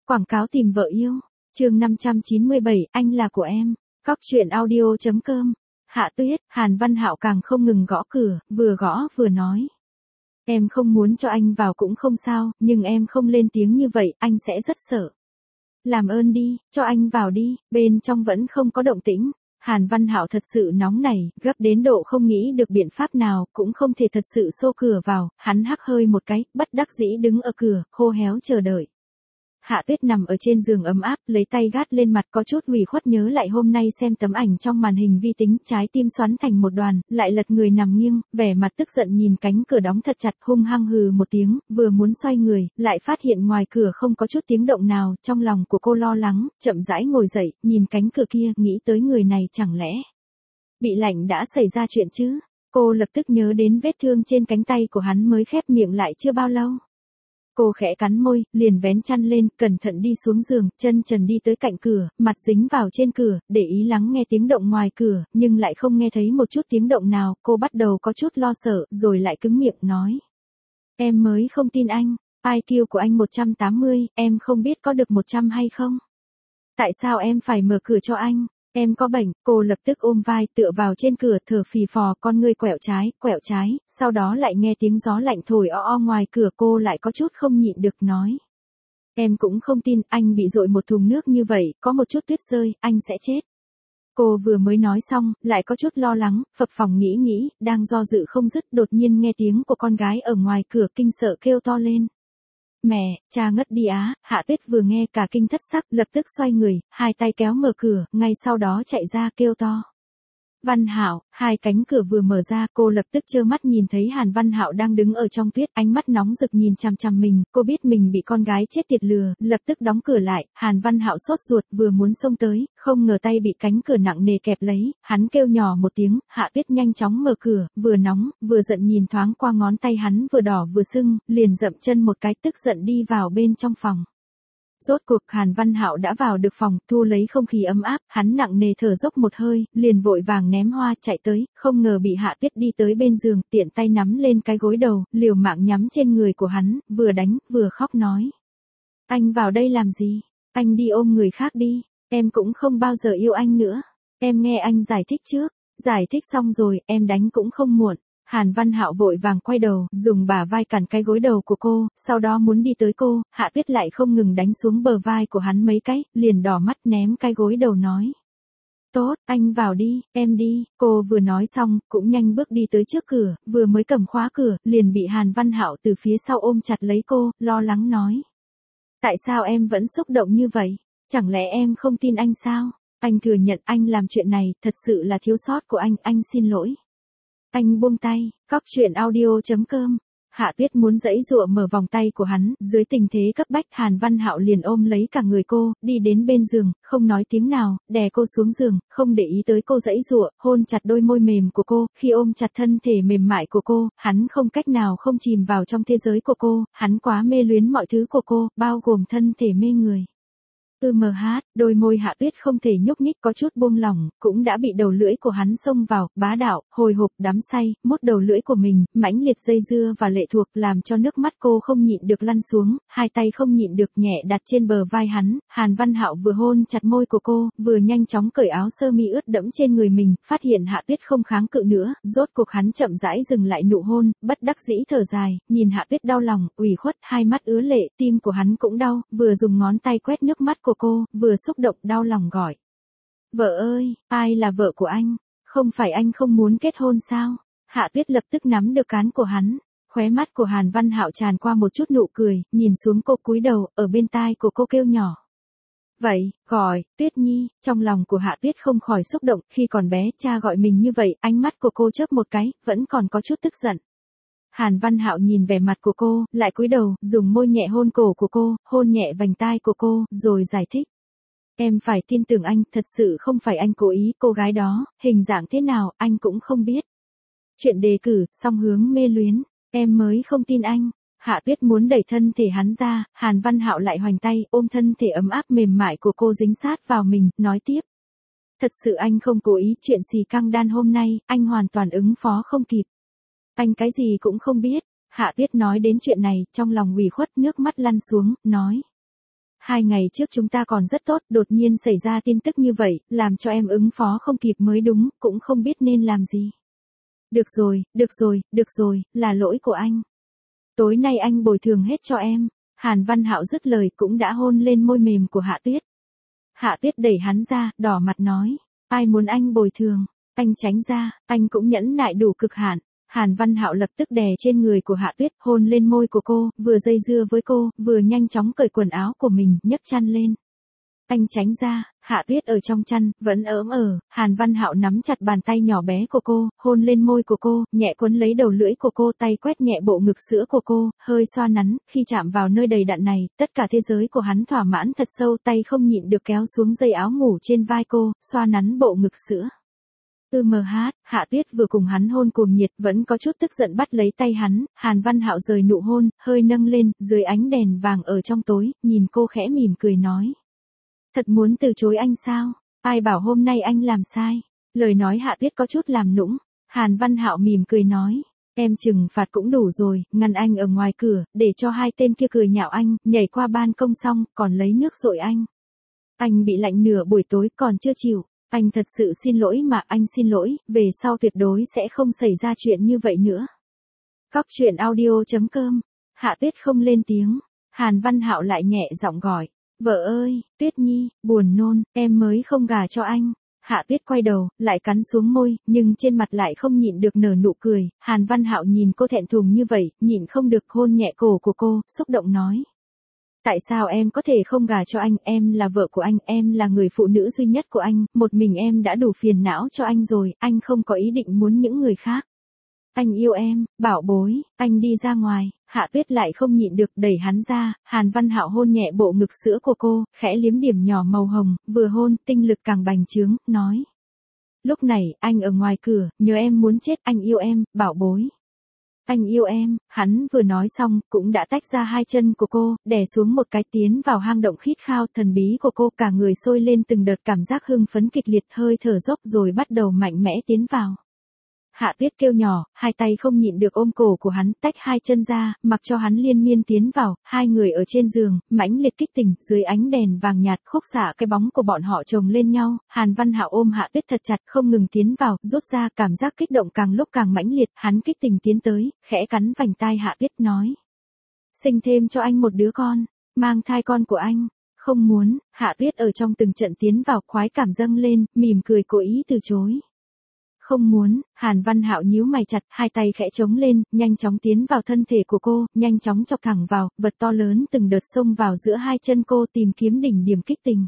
Quảng cáo tìm vợ yêu. Chương 597, anh là của em. Cóc truyện audio.com. Hạ Tuyết, Hàn Văn Hạo càng không ngừng gõ cửa, vừa gõ vừa nói. Em không muốn cho anh vào cũng không sao, nhưng em không lên tiếng như vậy, anh sẽ rất sợ. Làm ơn đi, cho anh vào đi, bên trong vẫn không có động tĩnh. Hàn Văn Hạo thật sự nóng nảy, gấp đến độ không nghĩ được biện pháp nào, cũng không thể thật sự xô cửa vào, hắn hắc hơi một cái, bất đắc dĩ đứng ở cửa, khô héo chờ đợi. Hạ Tuyết nằm ở trên giường ấm áp, lấy tay gác lên mặt có chút ủy khuất nhớ lại hôm nay xem tấm ảnh trong màn hình vi tính, trái tim xoắn thành một đoàn, lại lật người nằm nghiêng, vẻ mặt tức giận nhìn cánh cửa đóng thật chặt, hung hăng hừ một tiếng, vừa muốn xoay người, lại phát hiện ngoài cửa không có chút tiếng động nào, trong lòng của cô lo lắng, chậm rãi ngồi dậy, nhìn cánh cửa kia, nghĩ tới người này chẳng lẽ bị lạnh đã xảy ra chuyện chứ? Cô lập tức nhớ đến vết thương trên cánh tay của hắn mới khép miệng lại chưa bao lâu. Cô khẽ cắn môi, liền vén chăn lên, cẩn thận đi xuống giường, chân trần đi tới cạnh cửa, mặt dính vào trên cửa, để ý lắng nghe tiếng động ngoài cửa, nhưng lại không nghe thấy một chút tiếng động nào, cô bắt đầu có chút lo sợ, rồi lại cứng miệng nói. Em mới không tin anh, IQ của anh 180, em không biết có được 100 hay không? Tại sao em phải mở cửa cho anh? Em có bệnh, cô lập tức ôm vai tựa vào trên cửa thở phì phò con ngươi quẹo trái, sau đó lại nghe tiếng gió lạnh thổi o ngoài cửa cô lại có chút không nhịn được nói. Em cũng không tin anh bị dội một thùng nước như vậy, có một chút tuyết rơi, anh sẽ chết. Cô vừa mới nói xong, lại có chút lo lắng, phập phồng nghĩ, đang do dự không dứt đột nhiên nghe tiếng của con gái ở ngoài cửa kinh sợ kêu to lên. Mẹ, cha ngất đi á, Hạ Tuyết vừa nghe cả kinh thất sắc, lập tức xoay người, hai tay kéo mở cửa, ngay sau đó chạy ra kêu to. Văn Hạo, hai cánh cửa vừa mở ra, cô lập tức trơ mắt nhìn thấy Hàn Văn Hạo đang đứng ở trong tuyết, ánh mắt nóng rực nhìn chằm chằm mình, cô biết mình bị con gái chết tiệt lừa, lập tức đóng cửa lại, Hàn Văn Hạo sốt ruột vừa muốn xông tới, không ngờ tay bị cánh cửa nặng nề kẹp lấy, hắn kêu nhỏ một tiếng, Hạ Tuyết nhanh chóng mở cửa, vừa nóng, vừa giận nhìn thoáng qua ngón tay hắn vừa đỏ vừa sưng, liền dậm chân một cái tức giận đi vào bên trong phòng. Rốt cuộc Hàn Văn Hạo đã vào được phòng, thu lấy không khí ấm áp, hắn nặng nề thở dốc một hơi, liền vội vàng ném hoa chạy tới, không ngờ bị Hạ Tuyết đi tới bên giường, tiện tay nắm lên cái gối đầu, liều mạng nhắm trên người của hắn, vừa đánh, vừa khóc nói. Anh vào đây làm gì? Anh đi ôm người khác đi, em cũng không bao giờ yêu anh nữa. Em nghe anh giải thích trước, giải thích xong rồi, em đánh cũng không muộn. Hàn Văn Hạo vội vàng quay đầu, dùng bả vai cản cái gối đầu của cô, sau đó muốn đi tới cô, Hạ Tuyết lại không ngừng đánh xuống bờ vai của hắn mấy cái, liền đỏ mắt ném cái gối đầu nói. Tốt, anh vào đi, em đi, cô vừa nói xong, cũng nhanh bước đi tới trước cửa, vừa mới cầm khóa cửa, liền bị Hàn Văn Hạo từ phía sau ôm chặt lấy cô, lo lắng nói. Tại sao em vẫn xúc động như vậy? Chẳng lẽ em không tin anh sao? Anh thừa nhận anh làm chuyện này, thật sự là thiếu sót của anh xin lỗi. Anh buông tay, cóc truyện audio.com. Hạ Tuyết muốn giãy giụa mở vòng tay của hắn, dưới tình thế cấp bách Hàn Văn Hạo liền ôm lấy cả người cô, đi đến bên giường, không nói tiếng nào, đè cô xuống giường, không để ý tới cô giãy giụa, hôn chặt đôi môi mềm của cô, khi ôm chặt thân thể mềm mại của cô, hắn không cách nào không chìm vào trong thế giới của cô, hắn quá mê luyến mọi thứ của cô, bao gồm thân thể mê người. Đôi môi Hạ Tuyết không thể nhúc nhích có chút buông lỏng, cũng đã bị đầu lưỡi của hắn xông vào, bá đạo, hồi hộp, đắm say, mốt đầu lưỡi của mình, mãnh liệt dây dưa và lệ thuộc làm cho nước mắt cô không nhịn được lăn xuống, hai tay không nhịn được nhẹ đặt trên bờ vai hắn, Hàn Văn Hạo vừa hôn chặt môi của cô, vừa nhanh chóng cởi áo sơ mi ướt đẫm trên người mình, phát hiện Hạ Tuyết không kháng cự nữa, rốt cuộc hắn chậm rãi dừng lại nụ hôn, bất đắc dĩ thở dài, nhìn Hạ Tuyết đau lòng, ủy khuất, hai mắt ứa lệ, tim của hắn cũng đau, vừa dùng ngón tay quét nước mắt của cô, vừa xúc động đau lòng gọi. Vợ ơi, ai là vợ của anh? Không phải anh không muốn kết hôn sao? Hạ Tuyết lập tức nắm được cán của hắn, khóe mắt của Hàn Văn Hạo tràn qua một chút nụ cười, nhìn xuống cô cúi đầu, ở bên tai của cô kêu nhỏ. Vậy, gọi, Tuyết Nhi, trong lòng của Hạ Tuyết không khỏi xúc động, khi còn bé cha gọi mình như vậy, ánh mắt của cô chớp một cái, vẫn còn có chút tức giận. Hàn Văn Hạo nhìn vẻ mặt của cô, lại cúi đầu, dùng môi nhẹ hôn cổ của cô, hôn nhẹ vành tai của cô, rồi giải thích. Em phải tin tưởng anh, thật sự không phải anh cố ý, cô gái đó, hình dạng thế nào, anh cũng không biết. Chuyện đề cử, song hướng mê luyến, em mới không tin anh. Hạ Tuyết muốn đẩy thân thể hắn ra, Hàn Văn Hạo lại hoành tay, ôm thân thể ấm áp mềm mại của cô dính sát vào mình, nói tiếp. Thật sự anh không cố ý, chuyện xì căng đan hôm nay, anh hoàn toàn ứng phó không kịp. Anh cái gì cũng không biết. Hạ Tuyết nói đến chuyện này, trong lòng ủy khuất nước mắt lăn xuống, nói. 2 ngày trước chúng ta còn rất tốt, đột nhiên xảy ra tin tức như vậy, làm cho em ứng phó không kịp mới đúng, cũng không biết nên làm gì. Được rồi, là lỗi của anh. Tối nay anh bồi thường hết cho em. Hàn Văn Hạo dứt lời cũng đã hôn lên môi mềm của Hạ Tuyết. Hạ Tuyết đẩy hắn ra, đỏ mặt nói, ai muốn anh bồi thường, anh tránh ra, anh cũng nhẫn nại đủ cực hạn. Hàn Văn Hạo lập tức đè trên người của Hạ Tuyết, hôn lên môi của cô, vừa dây dưa với cô, vừa nhanh chóng cởi quần áo của mình, nhấc chăn lên. Anh tránh ra, Hạ Tuyết ở trong chăn, vẫn ỡm Hàn Văn Hạo nắm chặt bàn tay nhỏ bé của cô, hôn lên môi của cô, nhẹ quấn lấy đầu lưỡi của cô, tay quét nhẹ bộ ngực sữa của cô, hơi xoa nắn, khi chạm vào nơi đầy đặn này, tất cả thế giới của hắn thỏa mãn thật sâu, tay không nhịn được kéo xuống dây áo ngủ trên vai cô, xoa nắn bộ ngực sữa. Hạ Tuyết vừa cùng hắn hôn cuồng nhiệt, vẫn có chút tức giận bắt lấy tay hắn, Hàn Văn Hạo rời nụ hôn, hơi nâng lên, dưới ánh đèn vàng ở trong tối, nhìn cô khẽ mỉm cười nói. Thật muốn từ chối anh sao? Ai bảo hôm nay anh làm sai? Lời nói Hạ Tuyết có chút làm nũng. Hàn Văn Hạo mỉm cười nói. Em trừng phạt cũng đủ rồi, ngăn anh ở ngoài cửa, để cho hai tên kia cười nhạo anh, nhảy qua ban công xong, còn lấy nước dội anh. Anh bị lạnh nửa buổi tối còn chưa chịu. Anh thật sự xin lỗi mà, anh xin lỗi, về sau tuyệt đối sẽ không xảy ra chuyện như vậy nữa. Cóc truyện audio.com. Hạ Tuyết không lên tiếng. Hàn Văn Hạo lại nhẹ giọng gọi. Vợ ơi, Tuyết Nhi, buồn nôn, em mới không gả cho anh. Hạ Tuyết quay đầu, lại cắn xuống môi, nhưng trên mặt lại không nhịn được nở nụ cười. Hàn Văn Hạo nhìn cô thẹn thùng như vậy, nhịn không được hôn nhẹ cổ của cô, xúc động nói. Tại sao em có thể không gả cho anh, em là vợ của anh, em là người phụ nữ duy nhất của anh, một mình em đã đủ phiền não cho anh rồi, anh không có ý định muốn những người khác. Anh yêu em, bảo bối, anh đi ra ngoài. Hạ Tuyết lại không nhịn được đẩy hắn ra, Hàn Văn Hạo hôn nhẹ bộ ngực sữa của cô, khẽ liếm điểm nhỏ màu hồng, vừa hôn, tinh lực càng bành trướng, nói. Lúc này, anh ở ngoài cửa, nhớ em muốn chết, anh yêu em, bảo bối. Anh yêu em, hắn vừa nói xong, cũng đã tách ra hai chân của cô, đè xuống một cái tiến vào hang động khít khao thần bí của cô, cả người sôi lên từng đợt cảm giác hưng phấn kịch liệt, hơi thở dốc rồi bắt đầu mạnh mẽ tiến vào. Hạ Tuyết kêu nhỏ, hai tay không nhịn được ôm cổ của hắn, tách hai chân ra, mặc cho hắn liên miên tiến vào, hai người ở trên giường, mãnh liệt kích tình, dưới ánh đèn vàng nhạt khúc xạ cái bóng của bọn họ chồng lên nhau, Hàn Văn Hạo ôm Hạ Tuyết thật chặt, không ngừng tiến vào, rút ra, cảm giác kích động càng lúc càng mãnh liệt, hắn kích tình tiến tới, khẽ cắn vành tai Hạ Tuyết nói. Sinh thêm cho anh một đứa con, mang thai con của anh. Không muốn, Hạ Tuyết ở trong từng trận tiến vào, khoái cảm dâng lên, mỉm cười cố ý từ chối. Không muốn, Hàn Văn Hạo nhíu mày chặt, hai tay khẽ chống lên, nhanh chóng tiến vào thân thể của cô, nhanh chóng chọc thẳng vào, vật to lớn từng đợt xông vào giữa hai chân cô tìm kiếm đỉnh điểm kích tình.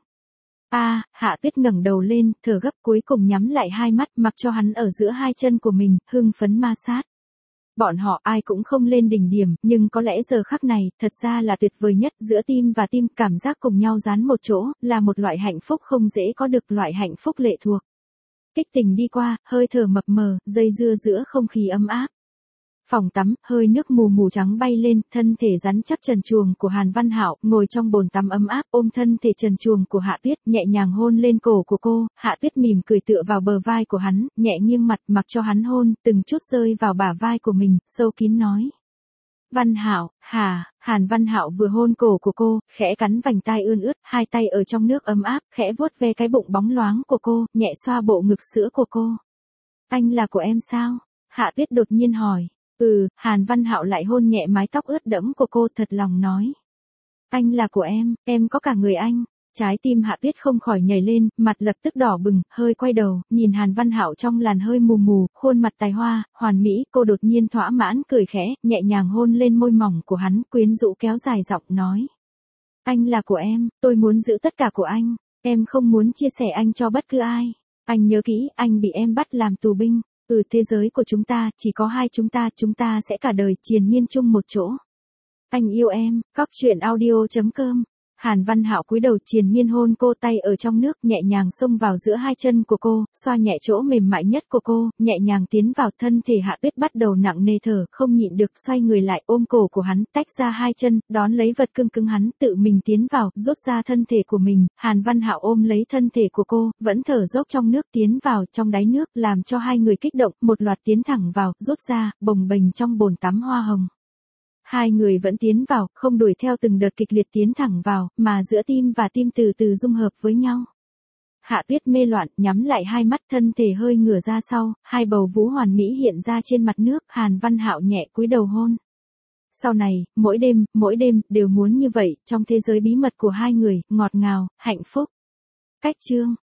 Hạ Tuyết ngẩng đầu lên, thở gấp cuối cùng nhắm lại hai mắt, mặc cho hắn ở giữa hai chân của mình, hưng phấn ma sát. Bọn họ ai cũng không lên đỉnh điểm, nhưng có lẽ giờ khắc này, thật ra là tuyệt vời nhất, giữa tim và tim, cảm giác cùng nhau dán một chỗ, là một loại hạnh phúc không dễ có được, loại hạnh phúc lệ thuộc. Kích tình đi qua, hơi thở mập mờ, dây dưa giữa không khí ấm áp. Phòng tắm, hơi nước mù mù trắng bay lên, thân thể rắn chắc trần truồng của Hàn Văn Hạo, ngồi trong bồn tắm ấm áp, ôm thân thể trần truồng của Hạ Tuyết, nhẹ nhàng hôn lên cổ của cô, Hạ Tuyết mỉm cười tựa vào bờ vai của hắn, nhẹ nghiêng mặt, mặc cho hắn hôn, từng chút rơi vào bả vai của mình, sâu kín nói. Văn Hạo, Hàn Văn Hạo vừa hôn cổ của cô, khẽ cắn vành tai ươn ướt, hai tay ở trong nước ấm áp, khẽ vuốt ve cái bụng bóng loáng của cô, nhẹ xoa bộ ngực sữa của cô. Anh là của em sao? Hạ Tuyết đột nhiên hỏi. Hàn Văn Hạo lại hôn nhẹ mái tóc ướt đẫm của cô, thật lòng nói. Anh là của em có cả người anh. Trái tim Hạ Tuyết không khỏi nhảy lên, mặt lập tức đỏ bừng, hơi quay đầu, nhìn Hàn Văn Hạo trong làn hơi mù mù, khuôn mặt tài hoa, hoàn mỹ, cô đột nhiên thỏa mãn cười khẽ, nhẹ nhàng hôn lên môi mỏng của hắn, quyến rũ kéo dài giọng nói. Anh là của em, tôi muốn giữ tất cả của anh, em không muốn chia sẻ anh cho bất cứ ai. Anh nhớ kỹ, anh bị em bắt làm tù binh, thế giới của chúng ta, chỉ có hai chúng ta sẽ cả đời triền miên chung một chỗ. Anh yêu em, cóc truyện audio.com. Hàn Văn Hạo cúi đầu triền miên hôn cô, tay ở trong nước nhẹ nhàng xông vào giữa hai chân của cô, xoa nhẹ chỗ mềm mại nhất của cô, nhẹ nhàng tiến vào thân thể Hạ Tuyết bắt đầu nặng nề thở, không nhịn được xoay người lại ôm cổ của hắn, tách ra hai chân, đón lấy vật cưng cứng hắn, tự mình tiến vào, rút ra thân thể của mình, Hàn Văn Hạo ôm lấy thân thể của cô, vẫn thở dốc trong nước tiến vào trong đáy nước, làm cho hai người kích động, một loạt tiến thẳng vào, rút ra, bồng bềnh trong bồn tắm hoa hồng. Hai người vẫn tiến vào, không đuổi theo từng đợt kịch liệt tiến thẳng vào, mà giữa tim và tim từ từ dung hợp với nhau. Hạ Tuyết mê loạn, nhắm lại hai mắt, thân thể hơi ngửa ra sau, hai bầu vú hoàn mỹ hiện ra trên mặt nước, Hàn Văn Hạo nhẹ cúi đầu hôn. Sau này, mỗi đêm, đều muốn như vậy, trong thế giới bí mật của hai người, ngọt ngào, hạnh phúc. Cách chương